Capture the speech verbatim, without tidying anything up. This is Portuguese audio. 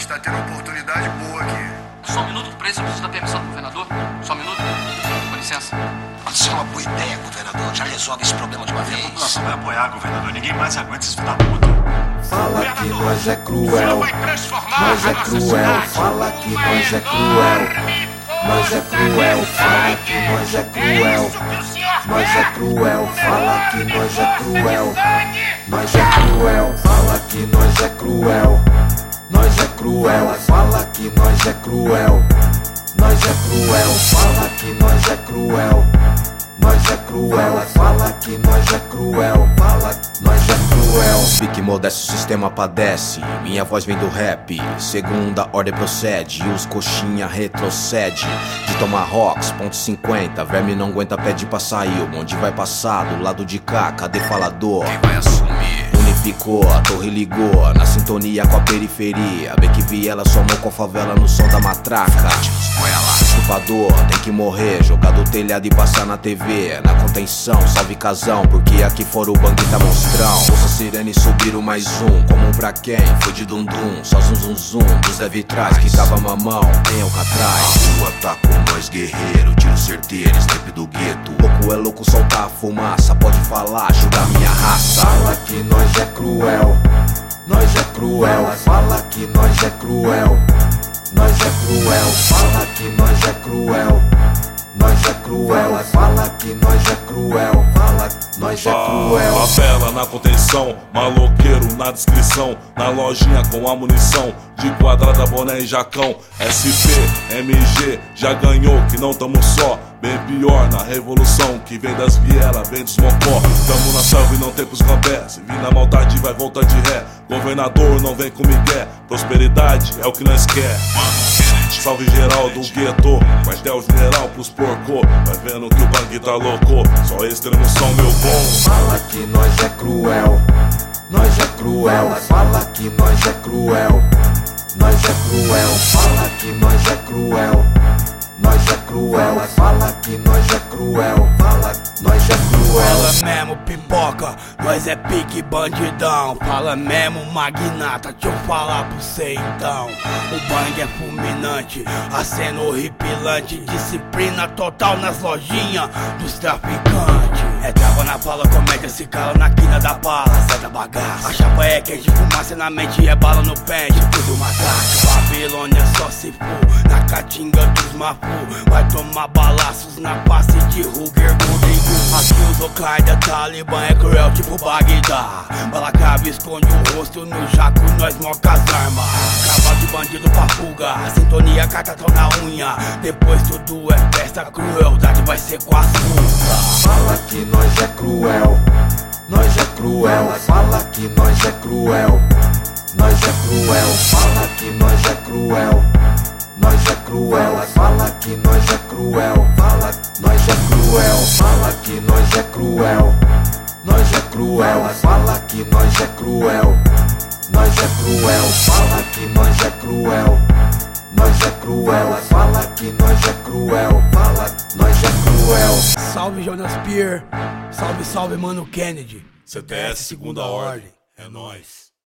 gente tá tendo uma oportunidade boa aqui. Só um minuto, pra isso eu preciso da permissão do governador. Só um minuto. Com licença. Pode ser uma boa ideia, governador. Já resolve esse problema de uma vez. A população vai apoiar, governador. Ninguém mais aguenta esses filhos da puta. Fala que nós é cruel. Nós é cruel. Fala que nós é cruel. Nós é cruel. Fala que nós é cruel. Nós é cruel. Fala que nós é cruel. Nós é cruel. Fala que nós é cruel. Nós é cruel. Fala que nós é cruel. Nós é cruel. Fala que nós é cruel. Nós é cruel, fala que nós é cruel, fala que nós é cruel. Fique modesto, o sistema padece. Minha voz vem do rap, segunda ordem procede. E os coxinha retrocede. De tomar rocks, ponto cinquenta. Verme não aguenta, pede pra sair. O bonde vai passar, do lado de cá, cadê falador? Quem vai assumir? Unificou, a torre ligou, na sintonia com a periferia. Bem que vi ela, somou com a favela no som da matraca. Estuprador, tem que morrer, jogar do telhado e passar na T V. Na contenção, salve casão, porque aqui fora o bang tá monstrão. Ouça a sirene e subiram mais um, como um pra quem? Foi de dundum, só zum zum zum dos deve trás, que tava mamão, nem o catraz. A rua tá com nós guerreiro, tiro certeiro, step do gueto. Louco é louco, soltar a fumaça, pode falar, julgar minha raça. Fala que nós é cruel, nós é cruel, fala que nós é cruel. Nós é cruel, fala que nós é cruel. Nós é cruel, fala que nós é cruel. Fala que nós é cruel. Favela na contenção, maloqueiro na descrição. Na lojinha com a munição, de quadrada, boné e jacão. S P, M G, já ganhou que não tamo só. Bem pior na revolução, que vem das vielas, vem dos mocó. Tamo na selva e não tem pros gambé. Se vir na maldade vai voltar de ré. Governador não vem com migué. Prosperidade é o que nós quer. Salve geral do gueto, quartel general pros porcô. Vai vendo que o bang tá louco, só extremo som meu bom. Fala que nós é cruel, nós é cruel. Fala que nós é cruel, nós é cruel. Fala que nós é cruel, nós é cruel. Fala que nós é cruel, fala que nós é cruel. Fala mesmo pipoca, nós é pique bandidão. Fala mesmo magnata, deixa eu falar pra você então. O bang é fulminante, aceno horripilante. Disciplina total nas lojinhas dos traficantes. É trava na fala, comédia se cala na quina da bala, sai da bagaça. A chapa é quente, fumaça na mente, é bala no pente, tudo matraca. Babilônia só se for, na caatinga dos mafu. Vai tomar balaços na face de Ruger Golden Goose. Aqui os Al-Qaeda, Talibã é cruel tipo Bagdá. Balaclava esconde o rosto, no jaco nós moca as armas. Cavalo de bandido pra fuga, sintonia cartatão na unha. Depois tudo é festa, crueldade vai ser com açúcar. Fala que nós é cruel, nós é cruel. Fala que nós é cruel, nós é cruel. Fala que nós é cruel, nós é cruel. Fala que nós é cruel, fala que nós é cruel. Fala que nós é cruel, nós é cruel. Fala que nós é cruel, nós é cruel. Fala que nós é cruel, nós é cruel. Fala que nós é cruel, fala que nós é cruel. Salve Jonas Pierre, salve salve mano Kennedy. C T S segunda ordem, é nóis.